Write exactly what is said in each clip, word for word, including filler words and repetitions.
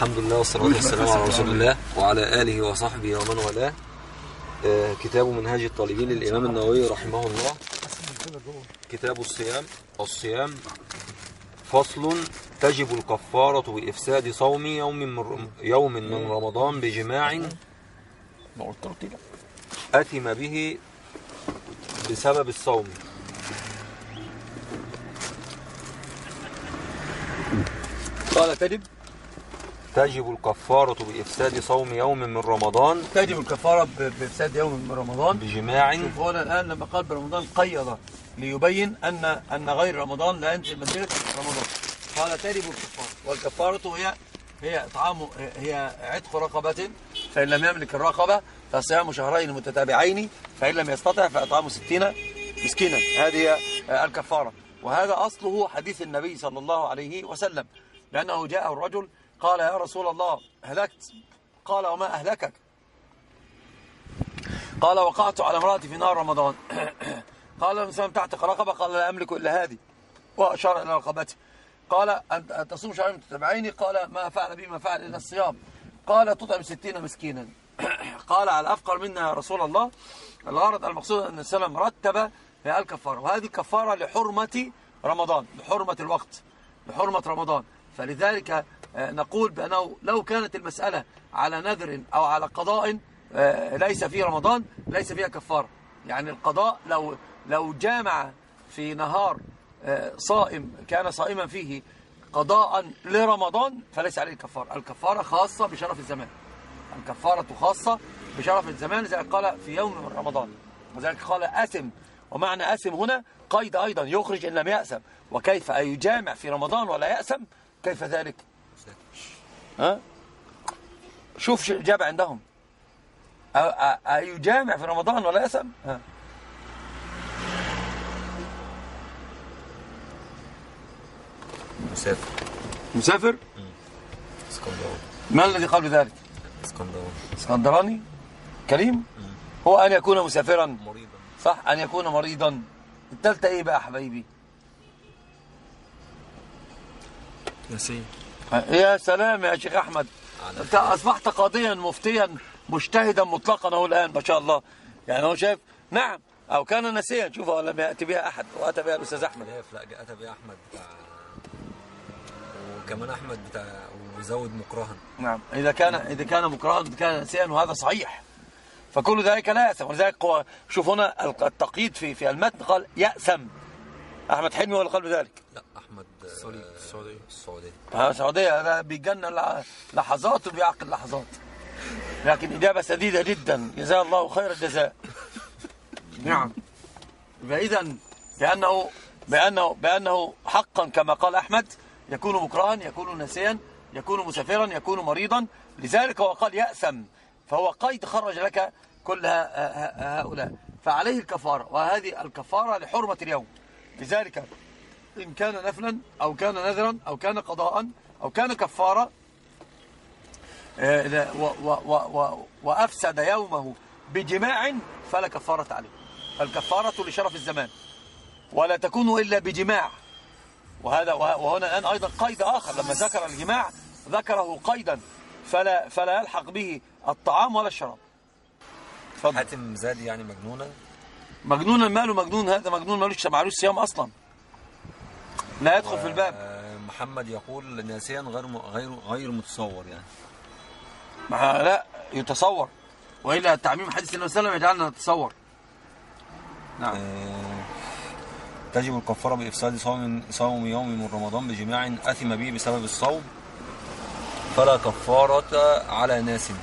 الحمد لله والصلاة والسلام على رسول الله وعلى آله وصحبه ومن والاه. آه كتاب منهاج الطالبين للإمام النووي رحمه الله. كتاب الصيام. الصيام فصل: تجب الكفارة بإفساد صوم يوم من يوم من رمضان بجماع أتم به بسبب الصوم. قال تجب تجب الكفارة بإفساد صوم يوم من رمضان تجب الكفارة بإفساد يوم من رمضان بجماع. شوف هنا الآن لما قال برمضان قيض ليبين أن أن غير رمضان لا ينزل منزلة رمضان. قال تجب الكفارة، والكفارة هي هي إطعام هي عتق رقبة، فإن لم يملك الرقبة فصيام شهرين متتابعين، فإن لم يستطع فإطعام ستين مسكينا. هذه هي الكفارة، وهذا أصله حديث النبي صلى الله عليه وسلم، لأنه جاء الرجل قال: يا رسول الله هلكت. قال: وما أهلكك؟ قال: وقعت على امرأتي في نهار رمضان. قال: الإنسان تعتق رقبة؟ قال: لا أملك إلا هذه، وأشار إلى رقبته. قال: أن تصوم شهرين متتابعين؟ قال: ما فعل بي ما فعل إلا الصيام. قال: تطعم ستين مسكينا. قال: على أفقر منا يا رسول الله. الغرض المقصود أن السلام رتب الكفارة، وهذه كفارة لحرمة رمضان، لحرمة الوقت، لحرمة رمضان. فلذلك نقول بأنه لو كانت المسألة على نذر أو على قضاء ليس في رمضان ليس فيها كفارة. يعني القضاء لو لو جامع في نهار صائم كان صائما فيه قضاء لرمضان فليس عليه كفارة. الكفارة خاصة بشرف الزمان، الكفارة خاصة بشرف الزمان، زي قال في يوم من رمضان، وذلك قال أثم. ومعنى أثم هنا قيد أيضا، يخرج إن لم يأثم. وكيف أيجامع في رمضان ولا يأثم؟ كيف ذلك؟ ها؟ شوف جاب عندهم أيجامع في رمضان ولا يأثم؟ ها؟ مسافر. مسافر؟ اسكندراني. ما الذي قال بذلك؟ اسكندراني. اسكندراني كريم. مم. هو أن يكون مسافرا، مريضا، صح، أن يكون مريضا. التالتة إيه بقى حبايبي؟ نسيم. يا سلام يا شيخ أحمد، أنت أصبحت قاضيا مفتيا مجتهدا مطلقا أهو الآن، ما شاء الله. يعني هو شايف، نعم، أو كان نسيا. شوف، لم يأتي بها أحد وأتى بها الأستاذ أحمد. لا، أتى بها أحمد بتاع، وكمان أحمد بتاع ويزود مكرها. نعم، إذا كان إذا كان مكرها إذا كان نسيا، وهذا صحيح، فكل ذلك لا يأثم. ولذلك هو شوف هنا التقييد في في المتن قال يأثم. أحمد حلمي ولا قال بذلك؟ لا، أحمد السعودية. السعودية السعودية السعودية هذا بيجنن لحظات وبيعقل لحظات، لكن إجابة سديدة جدا، جزاه الله خير الجزاء. نعم. فإذا بأنه بأنه بأنه حقا كما قال أحمد، يكون مكرها، يكون نسيا، يكون مسافرا، يكون مريضا. لذلك هو قال يأثم، فهو قيد خرج لك كل هؤلاء، فعليه الكفارة، وهذه الكفارة لحرمة اليوم. لذلك إن كان نفلا أو كان نذرا أو كان قضاء أو كان كفارة وأفسد يومه بجماع فلا كفارة عليه. الكفارة لشرف الزمان، ولا تكون إلا بجماع. وهذا وهنا الآن أيضا قيد آخر، لما ذكر الجماع ذكره قيدا، فلا فلا يلحق به الطعام ولا الشراب. حاتم زاد يعني مجنونا. مجنونا ماله مجنون؟ هذا مجنون مالوش معلوش صيام أصلا، لا يدخل في الباب. محمد يقول ناسيا غير غير غير متصور، يعني ما لا يتصور، وإلا تعميم حديث النبي صلى الله عليه وسلم يجعلنا نتصور. نعم. آه تجب الكفارة بإفساد صوم صوم يوم من رمضان بجماع أثم به بسبب الصوم، فلا كفارة على ناس.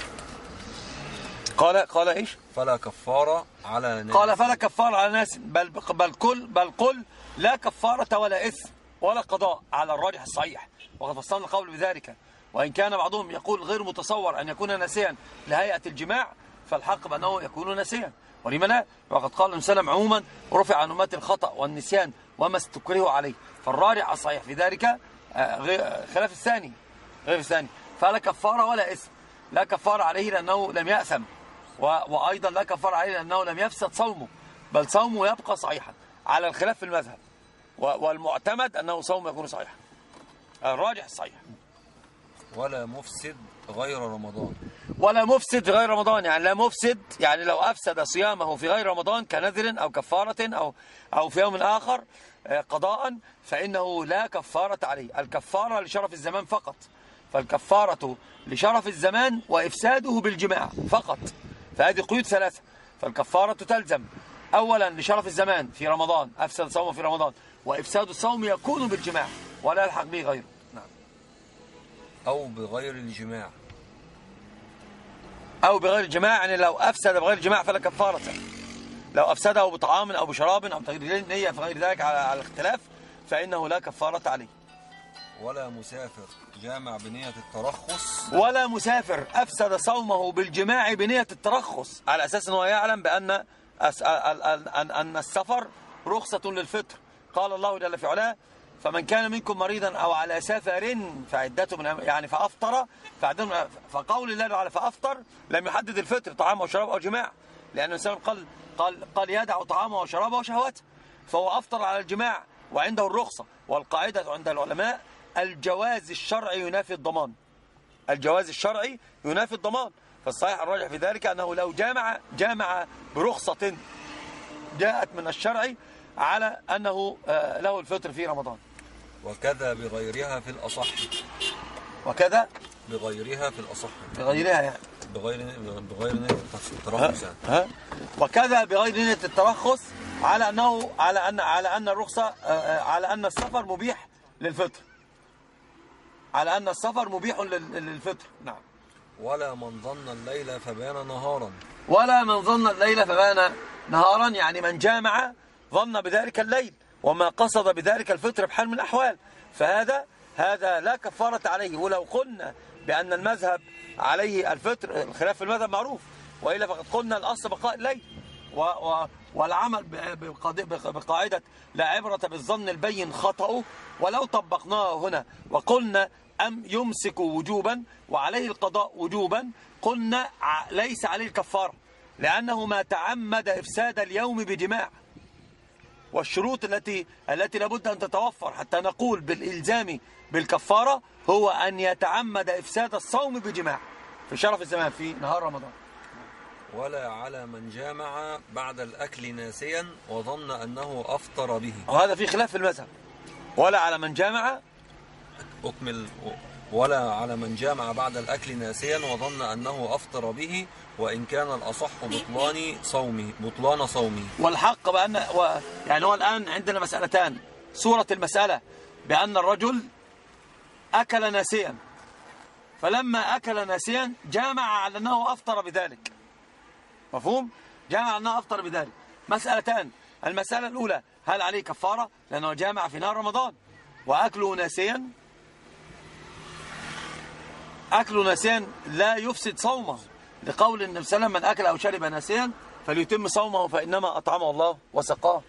قال قال ايش؟ فلا كفارة على ناس. قال فلا كفارة على ناس، بل بل كل بل قل لا كفارة ولا إثم ولا قضاء على الراجح الصحيح، وقد فصلنا القول بذلك. وإن كان بعضهم يقول غير متصور أن يكون ناسيا لهيئة الجماع، فالحق بأنه يكون ناسيا، ولما لا؟ وقد قال النبي صلى الله عليه وسلم عموما: رفع عن أمتي الخطأ والنسيان وما استكرهوا عليه. فالراجح الصحيح في ذلك خلاف الثاني، غير الثاني. فلا كفارة ولا إثم، لا كفارة عليه لأنه لم يأثم، وأيضا لا كفارة عليه لأنه لم يفسد صومه، بل صومه يبقى صحيحا على الخلاف في المذهب، والمعتمد أنه صوم يكون صحيحا، الراجح الصحيح. ولا مفسد غير رمضان. ولا مفسد غير رمضان يعني لا مفسد، يعني لو أفسد صيامه في غير رمضان كنذر أو كفارة أو أو في يوم آخر قضاء فإنه لا كفارة عليه. الكفارة لشرف الزمان فقط، فالكفارة لشرف الزمان وإفساده بالجماع فقط، فهذه قيود ثلاثة. فالكفارة تلزم أولا لشرف الزمان في رمضان، أفسد صومه في رمضان، وإفساد الصوم يكون بالجماع ولا يلحق به غيره. نعم. أو بغير الجماع. أو بغير الجماع يعني لو أفسد بغير الجماع فلا كفارة. لو أفسده بطعام أو بشراب أو تغيير نية فغير ذلك على الاختلاف فإنه لا كفارة عليه. ولا مسافر جامع بنية الترخص. ولا مسافر أفسد صومه بالجماع بنية الترخص على أساس أنه يعلم بأن أن السفر رخصة للفطر. قال الله جل في علاه فمن كان منكم مريضا أو على سفر فعدته من يعني فأفطر فعدته. فقول الله تعالى فأفطر لم يحدد الفطر طعام وشراب أو جماع، لأن الإنسان قال قال قال يدع طعامه وشرابه وشهوته، فهو أفطر على الجماع وعنده الرخصة. والقاعدة عند العلماء الجواز الشرعي ينافي الضمان. الجواز الشرعي ينافي الضمان، فالصحيح الراجح في ذلك أنه لو جامع جامع برخصة جاءت من الشرع على أنه له الفطر في رمضان. وكذا بغيرها في الأصح. وكذا بغيرها في الأصح. بغيرها يعني بغير بغير نية الترخص يعني. ها؟ وكذا بغير نية الترخص على أنه على أن على أن الرخصة على أن السفر مبيح للفطر. على أن السفر مبيح للفطر. نعم. ولا من ظن الليل فبان نهارا. ولا من ظن الليل فبان نهارا يعني من جامع ظن بذلك الليل وما قصد بذلك الفطر بحال من الأحوال، فهذا هذا لا كفارة عليه. ولو قلنا بأن المذهب عليه الفطر، الخلاف في المذهب معروف، وإلا فقد قلنا الأصل بقاء الليل و و والعمل بقاعدة لا عبرة بالظن البين خطأه. ولو طبقناه هنا وقلنا أم يمسك وجوبا وعليه القضاء وجوبا قلنا ليس عليه الكفارة، لأنه ما تعمد إفساد اليوم بجماع. والشروط التي التي لابد أن تتوفر حتى نقول بالإلزام بالكفارة هو أن يتعمد إفساد الصوم بجماع في شرف الزمان في نهار رمضان. ولا على من جامع بعد الأكل ناسيا وظن أنه أفطر به. وهذا في خلاف في المذهب. ولا على من جامع أكمل. ولا على من جامع بعد الأكل ناسيا وظن أنه أفطر به وإن كان الأصح بطلان صومه بطلان صومه. والحق بأن و... يعني هو الآن عندنا مسألتان. صورة المسألة بأن الرجل أكل ناسيا، فلما أكل ناسيا جامع على أنه أفطر بذلك. مفهوم؟ جامع على أنه أفطر بذلك. مسألتان. المسألة الأولى هل عليه كفارة لأنه جامع في نهار رمضان وأكله ناسيا؟ أكل ناسيا لا يفسد صومه، لقول النبي صلى الله عليه وسلم من أكل أو شرب ناسيا فليتم صومه فإنما أطعمه الله وسقاه.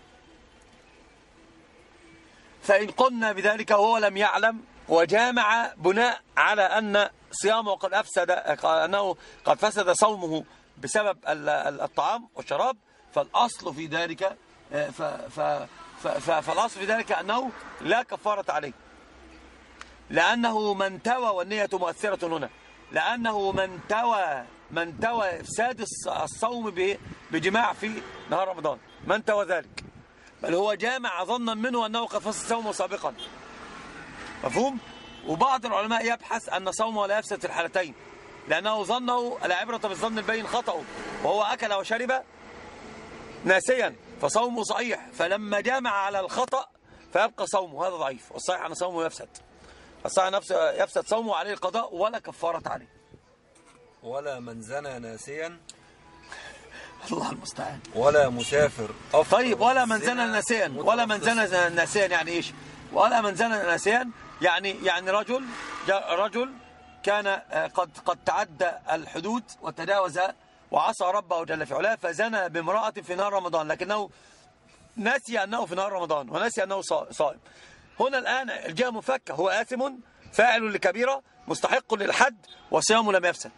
فإن قلنا بذلك وهو لم يعلم وجامع بناء على أن صيامه قد أفسد، أنه قد فسد صومه بسبب الطعام والشراب، فالأصل في ذلك ف ف ف فالأصل في ذلك أنه لا كفارة عليه، لأنه من توى، والنية مؤثرة هنا، لأنه من توى من توى إفساد الصوم بجماع في نهار رمضان، من توى ذلك، بل هو جامع ظنا منه أنه قد فسد صومه سابقا. مفهوم؟ وبعض العلماء يبحث أن صومه لا يفسد في الحالتين، لأنه ظنه لا عبرة بالظن البين خطأه، وهو أكل وشرب ناسيا فصومه صحيح، فلما جامع على الخطأ فيبقى صومه، هذا ضعيف. والصحيح أن صومه يفسد، الصحيح نفسه يفسد صومه عليه القضاء ولا كفارة عليه. ولا من زنى ناسيا الله المستعان. ولا مسافر. طيب ولا من زنى ناسيا، ولا من زنى ناسيا يعني ايش؟ ولا من زنى ناسيا يعني يعني رجل رجل كان قد قد تعدى الحدود وتجاوز وعصى ربه جل في علاه فزنى بامرأة في نهار رمضان، لكنه نسي أنه في نهار رمضان ونسي أنه صائم. هنا الآن الجهة مفكة، هو آثم فاعل لكبيرة مستحق للحد وصيامه لم يفسد.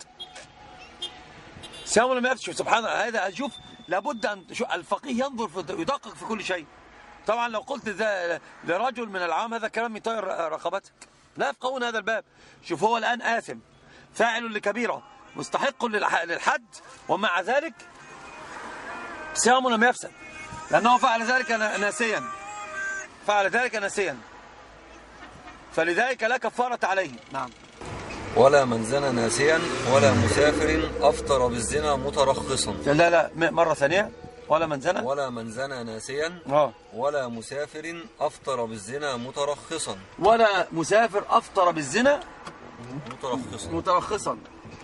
صيامه لم يفسد. سبحان الله. هذا أشوف لابد أن الفقيه ينظر في يدقق في كل شيء. طبعا لو قلت لرجل من العام هذا كلام يطير رقبتك، لا يفقهون هذا الباب. شوف هو الآن آثم فاعل لكبيرة مستحق للحد، ومع ذلك صيامه لم يفسد لأنه فعل ذلك ناسيا، فعل ذلك ناسيا، فلذلك لا كفارة عليه. نعم. ولا من زنى ناسيا ولا مسافر أفطر بالزنا مترخصا. لا لا مرة ثانية. ولا من زنى ولا من زنى ناسيا اه ولا مسافر أفطر بالزنا مترخصا. ولا مسافر أفطر بالزنا مترخصا مترخصا.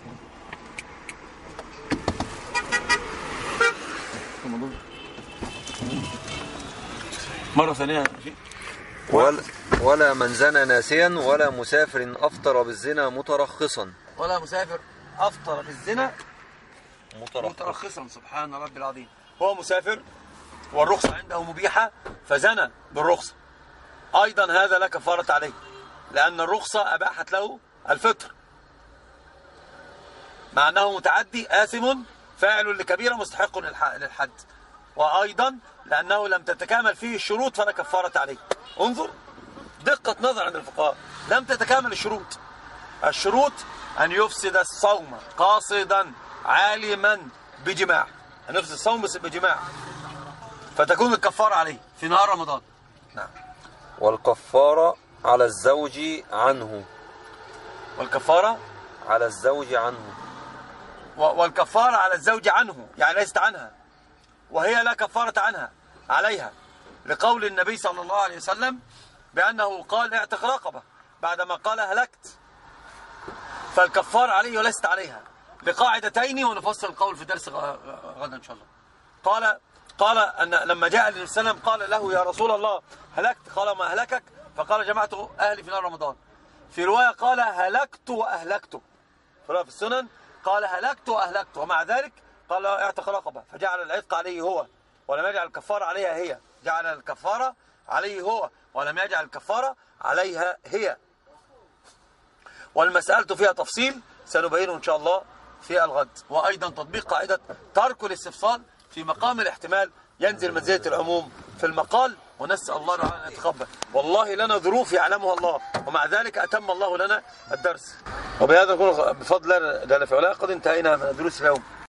مرة ثانية. ولا, ولا من زنى ناسيا ولا مسافر أفطر بالزنا مترخصا. ولا مسافر أفطر بالزنا مترخصا. مترخصا. سبحان ربي العظيم. هو مسافر والرخصة عنده مبيحة فزنى بالرخصة، أيضا هذا لا كفارة عليه لأن الرخصة أباحت له الفطر، مع أنه متعدي آثم فاعل لكبيرة مستحق للحد، وأيضا لأنه لم تتكامل فيه الشروط فلا كفارة عليه. انظر دقة نظر عند الفقهاء، لم تتكامل الشروط. الشروط أن يفسد الصوم قاصدا عالما بجماع، أن يفسد الصوم بجماع فتكون الكفارة عليه في نهار رمضان. نعم. والكفارة على الزوج عنه. والكفارة على الزوج عنه. والكفارة على الزوج عنه يعني ليست عنها، وهي لا كفارة عنها عليها لقول النبي صلى الله عليه وسلم بأنه قال اعتق رقبة بعدما قال هلكت، فالكفارة عليه وليست عليها لقاعدتين، ونفصل القول في درس غدا إن شاء الله. قال قال أن لما جاء النبي صلى الله عليه وسلم قال له يا رسول الله هلكت، قال ما أهلكك؟ فقال جمعت أهلي في نهار رمضان. في رواية قال هلكت وأهلكت، في السنن قال هلكت وأهلكت، ومع ذلك قال اعتق رقبة فجعل العتق عليه هو ولم يجعل الكفارة عليها هي، جعل الكفارة عليه هو ولم يجعل الكفارة عليها هي. والمسألة فيها تفصيل سنبينه إن شاء الله في الغد. وأيضا تطبيق قاعدة ترك الاستفصال في مقام الاحتمال ينزل منزلة العموم في المقال، ونسأل الله أن يتقبل. والله لنا ظروف يعلمها الله ومع ذلك أتم الله لنا الدرس. وبهذا نكون بفضل الله قد انتهينا من دروس اليوم.